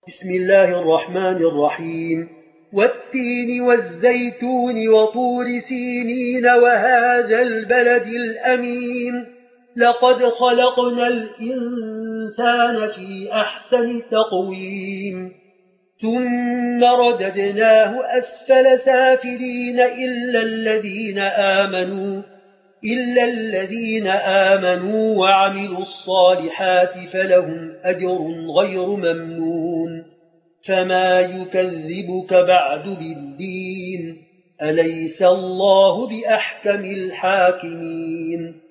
بسم الله الرحمن الرحيم. والتين والزيتون وطور سينين وهذا البلد الأمين لقد خلقنا الإنسان في أحسن تقويم ثم رددناه أسفل سافلين إلا الذين آمنوا وعملوا الصالحات فلهم أجر غير ممنون فما يكذبك بعد بالدين أليس الله بأحكم الحاكمين